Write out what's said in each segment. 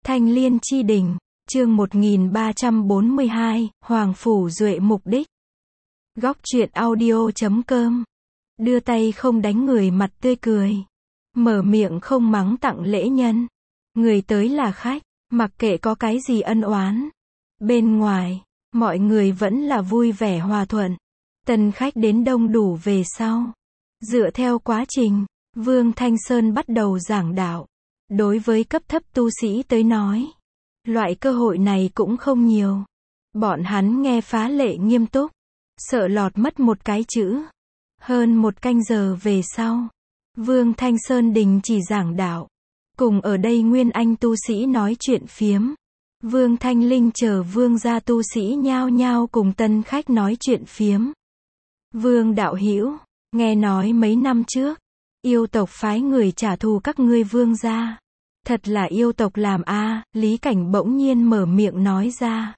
Thanh Liên Chi Đỉnh, chương 1342, Hoàng Phủ Duệ mục đích. Góc truyện audio.com. Đưa tay không đánh người mặt tươi cười. Mở miệng không mắng tặng lễ nhân. Người tới là khách, mặc kệ có cái gì ân oán. Bên ngoài, mọi người vẫn là vui vẻ hòa thuận. Tân khách đến đông đủ về sau. Dựa theo quá trình, Vương Thanh Sơn bắt đầu giảng đạo. Đối với cấp thấp tu sĩ tới nói, loại cơ hội này cũng không nhiều. Bọn hắn nghe phá lệ nghiêm túc, sợ lọt mất một cái chữ. Hơn một canh giờ về sau, Vương Thanh Sơn đình chỉ giảng đạo. Cùng ở đây nguyên anh tu sĩ nói chuyện phiếm. Vương Thanh Linh chờ vương gia tu sĩ nhao nhao cùng tân khách nói chuyện phiếm. Vương đạo hữu, nghe nói mấy năm trước, yêu tộc phái người trả thù các ngươi vương gia. Thật là yêu tộc làm a. Lý Cảnh bỗng nhiên mở miệng nói ra.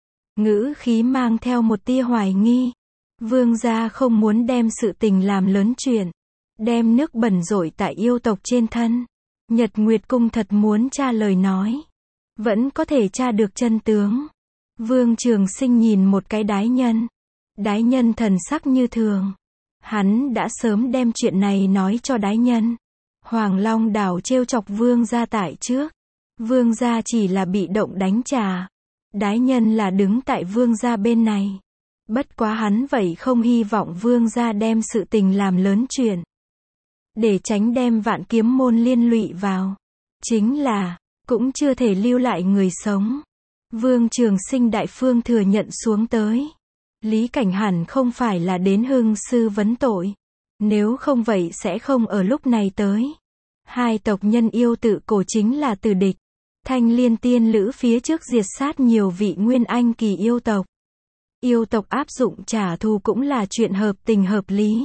Ngữ khí mang theo một tia hoài nghi. Vương gia không muốn đem sự tình làm lớn chuyện. Đem nước bẩn rội tại yêu tộc trên thân. Nhật Nguyệt Cung thật muốn tra lời nói. Vẫn có thể tra được chân tướng. Vương Trường Sinh nhìn một cái đái nhân. Đái nhân thần sắc như thường. Hắn đã sớm đem chuyện này nói cho đái nhân. Hoàng Long Đảo trêu chọc vương gia tại trước. Vương gia chỉ là bị động đánh trả. Đái nhân là đứng tại vương gia bên này. Bất quá hắn vậy không hy vọng vương gia đem sự tình làm lớn chuyện. Để tránh đem Vạn Kiếm môn liên lụy vào. Chính là, cũng chưa thể lưu lại người sống. Vương Trường Sinh đại phương thừa nhận xuống tới. Lý Cảnh hẳn không phải là đến hưng sư vấn tội. Nếu không vậy sẽ không ở lúc này tới. Hai tộc nhân yêu tự cổ chính là tử địch. Thanh Liên tiên lữ phía trước diệt sát nhiều vị nguyên anh kỳ yêu tộc. Yêu tộc áp dụng trả thù cũng là chuyện hợp tình hợp lý.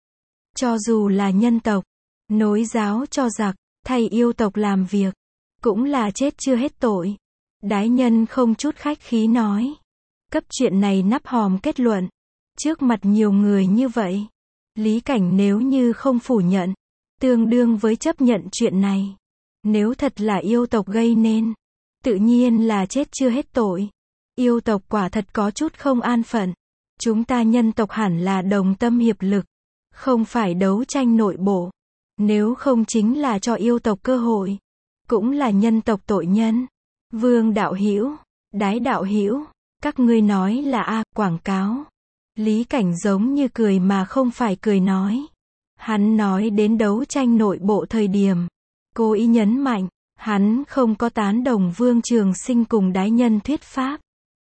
Cho dù là nhân tộc, nối giáo cho giặc, thay yêu tộc làm việc, cũng là chết chưa hết tội. Đái nhân không chút khách khí nói. Cấp chuyện này nắp hòm kết luận. Trước mặt nhiều người như vậy, Lý Cảnh nếu như không phủ nhận, tương đương với chấp nhận chuyện này. Nếu thật là yêu tộc gây nên, tự nhiên là chết chưa hết tội. Yêu tộc quả thật có chút không an phận. Chúng ta nhân tộc hẳn là đồng tâm hiệp lực, không phải đấu tranh nội bộ. Nếu không chính là cho yêu tộc cơ hội, cũng là nhân tộc tội nhân. Vương đạo hữu, đái đạo hữu, các ngươi nói là quảng cáo. Lý Cảnh giống như cười mà không phải cười nói. Hắn nói đến đấu tranh nội bộ thời điểm, cố ý nhấn mạnh, hắn không có tán đồng Vương Trường Sinh cùng đái nhân thuyết pháp.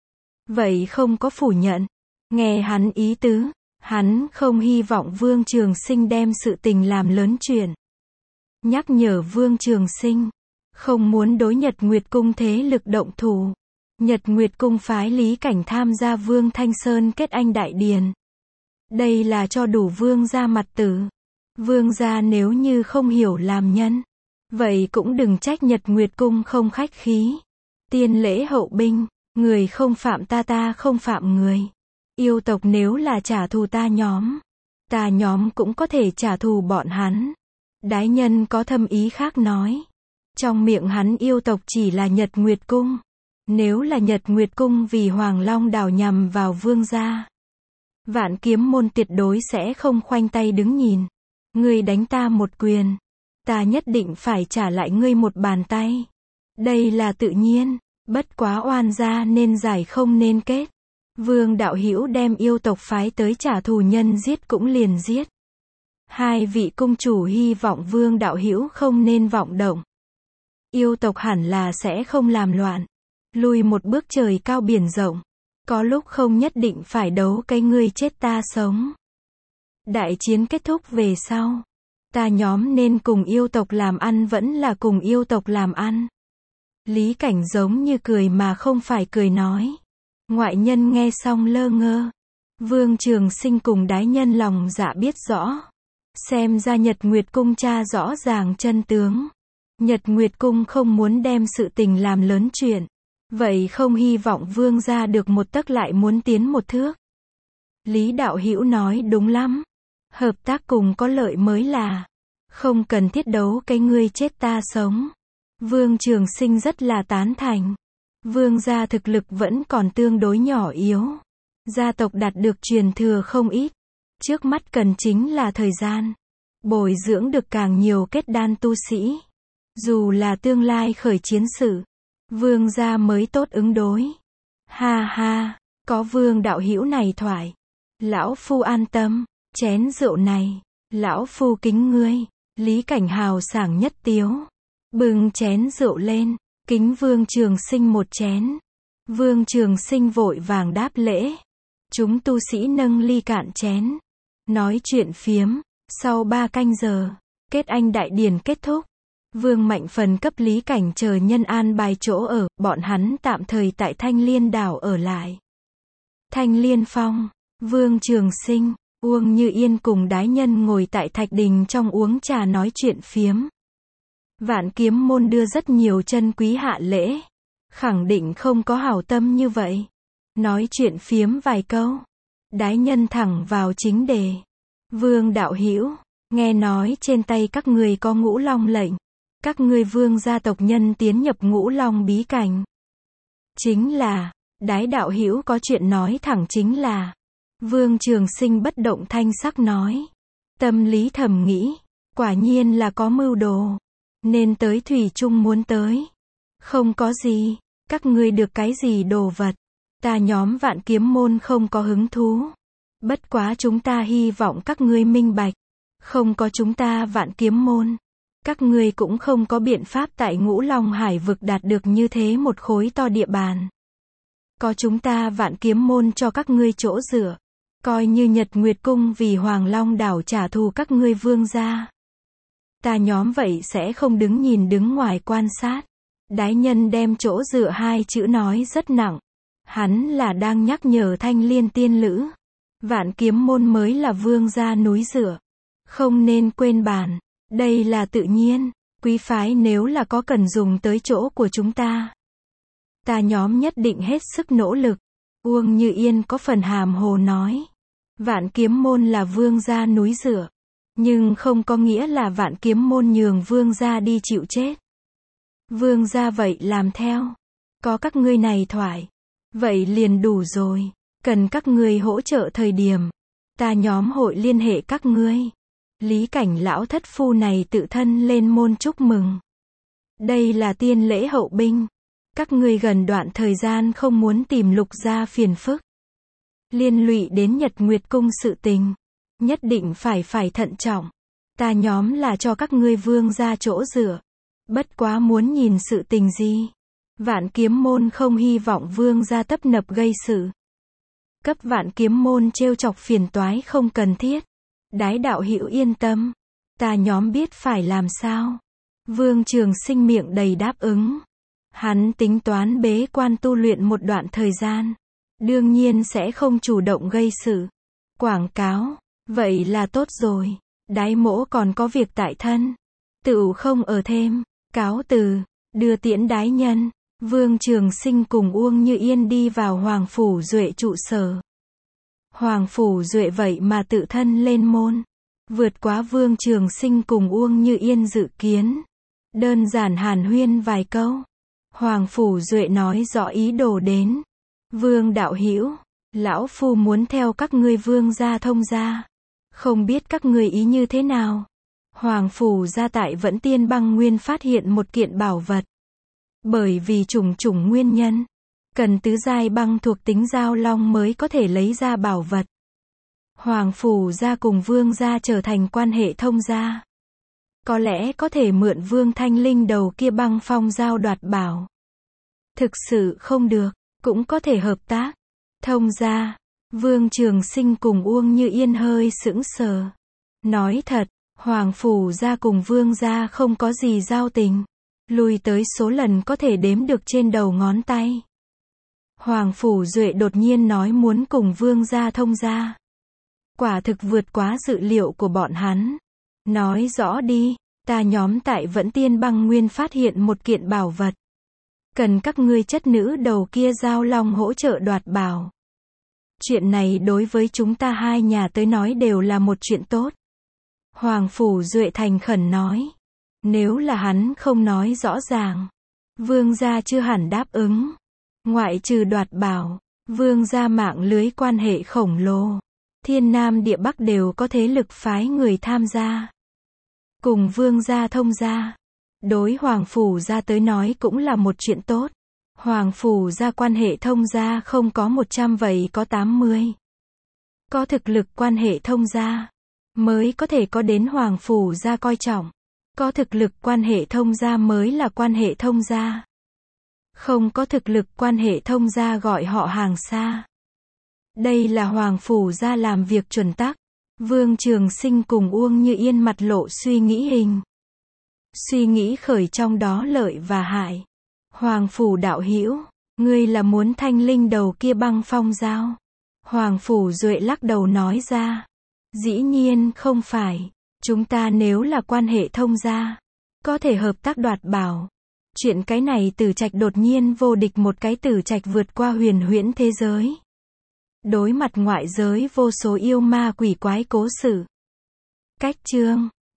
Vậy không có phủ nhận. Nghe hắn ý tứ, hắn không hy vọng Vương Trường Sinh đem sự tình làm lớn chuyện. Nhắc nhở Vương Trường Sinh, không muốn đối Nhật Nguyệt Cung thế lực động thủ. Nhật Nguyệt Cung phái Lý Cảnh tham gia Vương Thanh Sơn kết anh đại điền. Đây là cho đủ vương gia mặt tử. Vương gia nếu như không hiểu làm nhân, vậy cũng đừng trách Nhật Nguyệt Cung không khách khí. Tiên lễ hậu binh, người không phạm ta không phạm người. Yêu tộc nếu là trả thù ta nhóm cũng có thể trả thù bọn hắn. Đái nhân có thâm ý khác nói. Trong miệng hắn yêu tộc chỉ là Nhật Nguyệt Cung. Nếu là Nhật Nguyệt Cung vì Hoàng Long Đảo nhằm vào vương gia, Vạn Kiếm môn tuyệt đối sẽ không khoanh tay đứng nhìn. Ngươi đánh ta một quyền, ta nhất định phải trả lại ngươi một bàn tay. Đây là tự nhiên, bất quá oan gia nên giải không nên kết. Vương đạo hữu đem yêu tộc phái tới trả thù nhân giết cũng liền giết. Hai vị cung chủ hy vọng Vương đạo hữu không nên vọng động. Yêu tộc hẳn là sẽ không làm loạn. Lùi một bước trời cao biển rộng. Có lúc không nhất định phải đấu cái ngươi chết ta sống. Đại chiến kết thúc về sau, ta nhóm nên cùng yêu tộc làm ăn vẫn là cùng yêu tộc làm ăn. Lý Cảnh giống như cười mà không phải cười nói. Ngoại nhân nghe xong lơ ngơ. Vương Trường Sinh cùng đái nhân lòng dạ biết rõ. Xem ra Nhật Nguyệt Cung tra rõ ràng chân tướng. Nhật Nguyệt Cung không muốn đem sự tình làm lớn chuyện. Vậy không hy vọng vương gia được một tấc lại muốn tiến một thước. Lý đạo hữu nói đúng lắm. Hợp tác cùng có lợi mới là. Không cần thiết đấu cái ngươi chết ta sống. Vương Trường Sinh rất là tán thành. Vương gia thực lực vẫn còn tương đối nhỏ yếu. Gia tộc đạt được truyền thừa không ít. Trước mắt cần chính là thời gian. Bồi dưỡng được càng nhiều kết đan tu sĩ. Dù là tương lai khởi chiến sự, Vương gia mới tốt ứng đối. Ha ha, có Vương đạo hữu này thoại. Lão phu an tâm, chén rượu này, lão phu kính ngươi. Lý Cảnh hào sảng nhất tiếu. Bưng chén rượu lên, kính Vương Trường Sinh một chén. Vương Trường Sinh vội vàng đáp lễ. Chúng tu sĩ nâng ly cạn chén. Nói chuyện phiếm, sau 3 canh giờ, kết anh đại điển kết thúc. Vương Mạnh Phần cấp Lý Cảnh chờ nhân an bài chỗ ở, bọn hắn tạm thời tại Thanh Liên đảo ở lại. Thanh Liên Phong, Vương Trường Sinh, Uông Như Yên cùng đái nhân ngồi tại thạch đình trong uống trà nói chuyện phiếm. Vạn Kiếm môn đưa rất nhiều chân quý hạ lễ. Khẳng định không có hảo tâm như vậy. Nói chuyện phiếm vài câu. Đái nhân thẳng vào chính đề. Vương đạo hữu, nghe nói trên tay các ngươi có Ngũ Long lệnh. Các ngươi Vương gia tộc nhân tiến nhập Ngũ Long bí cảnh. Chính là, đái đạo hữu có chuyện nói thẳng chính là. Vương Trường Sinh bất động thanh sắc nói. Tâm lý thầm nghĩ, quả nhiên là có mưu đồ. Nên tới thủy chung muốn tới. Không có gì, các ngươi được cái gì đồ vật. Ta nhóm Vạn Kiếm môn không có hứng thú. Bất quá chúng ta hy vọng các ngươi minh bạch. Không có chúng ta Vạn Kiếm môn. Các ngươi cũng không có biện pháp tại Ngũ Long Hải vực đạt được như thế một khối to địa bàn. Có chúng ta Vạn Kiếm môn cho các ngươi chỗ dựa. Coi như Nhật Nguyệt Cung vì Hoàng Long đảo trả thù các ngươi Vương gia. Ta nhóm vậy sẽ không đứng nhìn đứng ngoài quan sát. Đái nhân đem chỗ dựa 2 chữ nói rất nặng. Hắn là đang nhắc nhở Thanh Liên tiên lữ. Vạn Kiếm môn mới là Vương gia núi dựa. Không nên quên bản. Đây là tự nhiên. Quý phái nếu là có cần dùng tới chỗ của chúng ta. Ta nhóm nhất định hết sức nỗ lực. Uông Như Yên có phần hàm hồ nói. Vạn Kiếm môn là Vương gia núi dựa. Nhưng không có nghĩa là Vạn Kiếm môn nhường Vương gia đi chịu chết. Vương gia vậy làm theo. Có các ngươi này thoại. Vậy liền đủ rồi. Cần các ngươi hỗ trợ thời điểm. Ta nhóm hội liên hệ các ngươi. Lý Cảnh lão thất phu này tự thân lên môn chúc mừng. Đây là tiên lễ hậu binh. Các ngươi gần đoạn thời gian không muốn tìm Lục gia phiền phức. Liên lụy đến Nhật Nguyệt Cung sự tình. Nhất định phải thận trọng. Ta nhóm là cho các ngươi Vương gia chỗ dựa. Bất quá muốn nhìn sự tình gì. Vạn Kiếm môn không hy vọng Vương gia tấp nập gây sự. Cấp Vạn Kiếm môn trêu chọc phiền toái không cần thiết. Đái đạo hữu yên tâm. Ta nhóm biết phải làm sao. Vương Trường Sinh miệng đầy đáp ứng. Hắn tính toán bế quan tu luyện một đoạn thời gian. Đương nhiên sẽ không chủ động gây sự. Quảng cáo. Vậy là tốt rồi. Đái mỗ còn có việc tại thân. Tựu không ở thêm. Cáo từ. Đưa tiễn đái nhân. Vương Trường Sinh cùng Uông Như Yên đi vào Hoàng Phủ Duệ trụ sở. Hoàng Phủ Duệ vậy mà tự thân lên môn. Vượt quá Vương Trường Sinh cùng Uông Như Yên dự kiến. Đơn giản hàn huyên vài câu. Hoàng Phủ Duệ nói rõ ý đồ đến. Vương đạo hữu, lão phu muốn theo các ngươi Vương gia thông gia. Không biết các ngươi ý như thế nào. Hoàng Phủ gia tại Vẫn Tiên Băng Nguyên phát hiện một kiện bảo vật. Bởi vì trùng nguyên nhân. Cần tứ giai băng thuộc tính giao long mới có thể lấy ra bảo vật. Hoàng Phủ gia cùng Vương gia trở thành quan hệ thông gia. Có lẽ có thể mượn Vương Thanh Linh đầu kia băng phong giao đoạt bảo. Thực sự không được, cũng có thể hợp tác. Thông gia. Vương Trường Sinh cùng Uông Như Yên hơi sững sờ. Nói thật, Hoàng Phủ gia cùng Vương gia không có gì giao tình. Lùi tới số lần có thể đếm được trên đầu ngón tay. Hoàng Phủ Duệ đột nhiên nói muốn cùng Vương gia thông gia. Quả thực vượt quá dự liệu của bọn hắn. Nói rõ đi, ta nhóm tại Vẫn Tiên Băng Nguyên phát hiện một kiện bảo vật. Cần các ngươi chất nữ đầu kia giao long hỗ trợ đoạt bảo. Chuyện này đối với chúng ta hai nhà tới nói đều là một chuyện tốt. Hoàng Phủ Duệ thành khẩn nói. Nếu là hắn không nói rõ ràng, Vương gia chưa hẳn đáp ứng. Ngoại trừ đoạt bảo, Vương gia mạng lưới quan hệ khổng lồ. Thiên Nam địa Bắc đều có thế lực phái người tham gia. Cùng Vương gia thông gia. Đối Hoàng phủ gia tới nói cũng là một chuyện tốt. Hoàng phủ gia quan hệ thông gia không có 100 vậy có 80. Có thực lực quan hệ thông gia, mới có thể có đến Hoàng phủ gia coi trọng. Có thực lực quan hệ thông gia mới là quan hệ thông gia. Không có thực lực quan hệ thông gia gọi họ hàng xa. Đây là Hoàng phủ gia làm việc chuẩn tắc. Vương Trường Sinh cùng Uông Như Yên mặt lộ suy nghĩ hình. Suy nghĩ khởi trong đó lợi và hại. Hoàng phủ đạo hữu, ngươi là muốn thanh linh đầu kia băng phong giao? Hoàng phủ Duệ lắc đầu nói ra. Dĩ nhiên không phải. Chúng ta nếu là quan hệ thông gia, có thể hợp tác đoạt bảo. Chuyện cái này Tử Trạch đột nhiên vô địch một cái Tử Trạch vượt qua huyền huyễn thế giới. Đối mặt ngoại giới vô số yêu ma quỷ quái cố sự. Cách chương